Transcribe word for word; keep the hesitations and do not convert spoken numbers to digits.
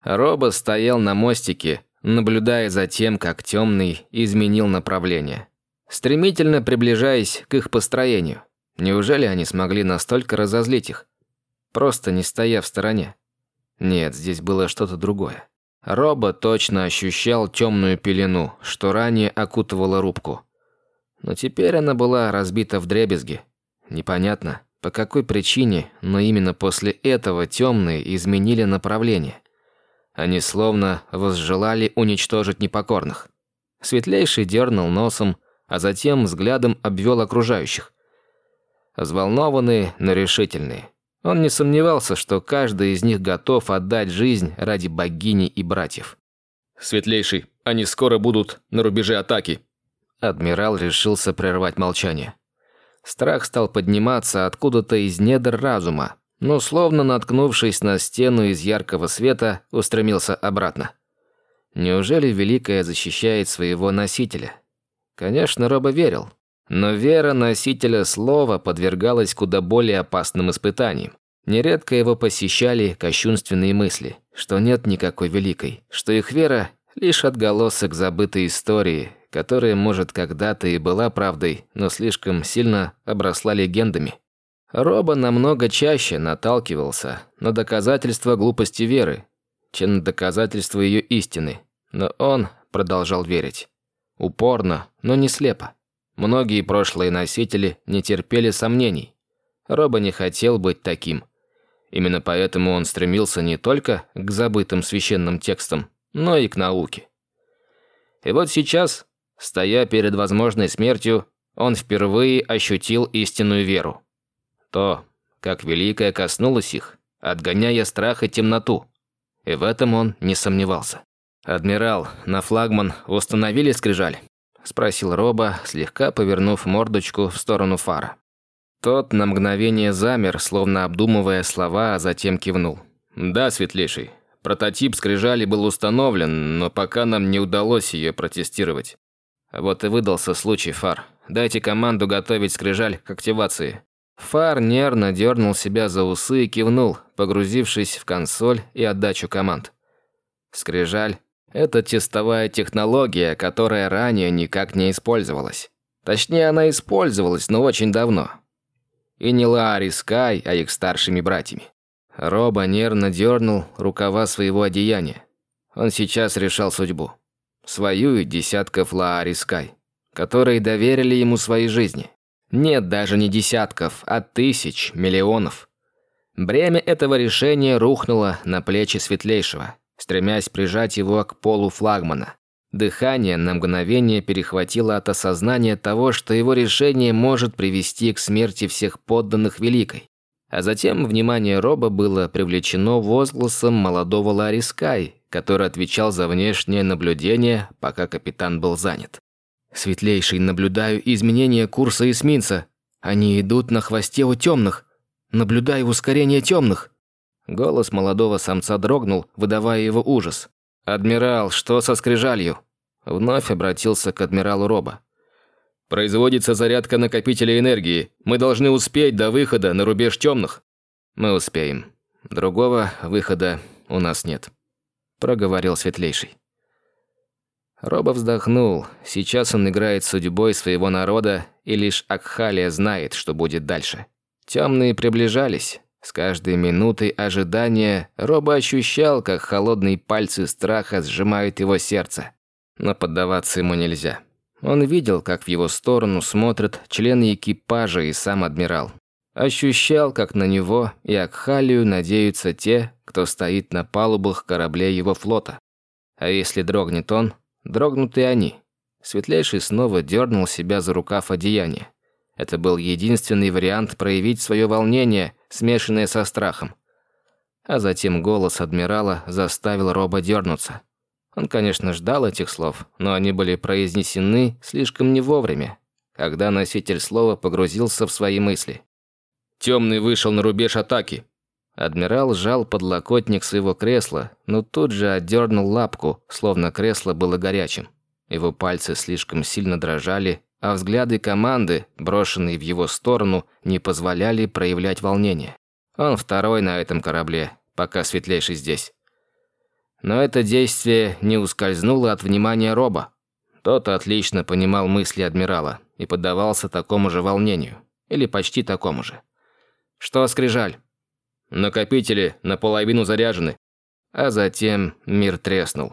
Роба стоял на мостике, наблюдая за тем, как Темный изменил направление, стремительно приближаясь к их построению. Неужели они смогли настолько разозлить их, просто не стоя в стороне? Нет, здесь было что-то другое. Роба точно ощущал темную пелену, что ранее окутывала рубку. Но теперь она была разбита вдребезги. Непонятно, по какой причине, но именно после этого темные изменили направление. Они словно возжелали уничтожить непокорных. Светлейший дернул носом, а затем взглядом обвел окружающих. Взволнованные, но решительные. Он не сомневался, что каждый из них готов отдать жизнь ради богини и братьев. «Светлейший, они скоро будут на рубеже атаки». Адмирал решился прервать молчание. Страх стал подниматься откуда-то из недр разума, но, словно наткнувшись на стену из яркого света, устремился обратно. Неужели Великая защищает своего носителя? Конечно, Роба верил. Но вера носителя слова подвергалась куда более опасным испытаниям. Нередко его посещали кощунственные мысли, что нет никакой великой, что их вера – лишь отголосок забытой истории, которая, может, когда-то и была правдой, но слишком сильно обросла легендами. Роба намного чаще наталкивался на доказательства глупости веры, чем на доказательства ее истины, но он продолжал верить. Упорно, но не слепо. Многие прошлые носители не терпели сомнений. Роба не хотел быть таким. Именно поэтому он стремился не только к забытым священным текстам, но и к науке. И вот сейчас, стоя перед возможной смертью, он впервые ощутил истинную веру. То, как Великая коснулась их, отгоняя страх и темноту. И в этом он не сомневался. «Адмирал, на флагман установили скрижаль?» – спросил Роба, слегка повернув мордочку в сторону фара. Тот на мгновение замер, словно обдумывая слова, а затем кивнул. «Да, Светлейший. Прототип скрижали был установлен, но пока нам не удалось ее протестировать». Вот и выдался случай, Фар. Дайте команду готовить скрижаль к активации. Фар нервно дернул себя за усы и кивнул, погрузившись в консоль и отдачу команд. Скрижаль – это тестовая технология, которая ранее никак не использовалась. Точнее, она использовалась, но очень давно. И не Лаари Скай, а их старшими братьями. Роба нервно дернул рукава своего одеяния. Он сейчас решал судьбу. Свою и десятков Лаари Скай, которые доверили ему свои жизни. Нет даже не десятков, а тысяч, миллионов. Бремя этого решения рухнуло на плечи Светлейшего, стремясь прижать его к полу флагмана. Дыхание на мгновение перехватило от осознания того, что его решение может привести к смерти всех подданных Великой. А затем внимание Роба было привлечено возгласом молодого Лаари Скай, который отвечал за внешнее наблюдение, пока капитан был занят. «Светлейший, наблюдаю изменения курса эсминца. Они идут на хвосте у темных. Наблюдаю ускорение темных». Голос молодого самца дрогнул, выдавая его ужас. «Адмирал, что со скрижалью?» Вновь обратился к адмиралу Роба. «Производится зарядка накопителя энергии. Мы должны успеть до выхода на рубеж темных». «Мы успеем. Другого выхода у нас нет», – проговорил Светлейший. Роба вздохнул. Сейчас он играет судьбой своего народа, и лишь Акхалия знает, что будет дальше. Темные приближались. С каждой минутой ожидания Роба ощущал, как холодные пальцы страха сжимают его сердце. Но поддаваться ему нельзя. Он видел, как в его сторону смотрят члены экипажа и сам адмирал. Ощущал, как на него и Акхалию надеются те, кто стоит на палубах кораблей его флота. А если дрогнет он, дрогнут и они. Светлейший снова дернул себя за рукав одеяния. Это был единственный вариант проявить свое волнение, смешанное со страхом. А затем голос адмирала заставил Роба дернуться. Он, конечно, ждал этих слов, но они были произнесены слишком не вовремя, когда носитель слова погрузился в свои мысли. «Темный вышел на рубеж атаки». Адмирал сжал подлокотник своего кресла, но тут же отдернул лапку, словно кресло было горячим. Его пальцы слишком сильно дрожали, а взгляды команды, брошенные в его сторону, не позволяли проявлять волнение. Он второй на этом корабле, пока Светлейший здесь. Но это действие не ускользнуло от внимания Роба. Тот отлично понимал мысли адмирала и поддавался такому же волнению. Или почти такому же. «Что, Скрижаль?» «Накопители наполовину заряжены». А затем мир треснул.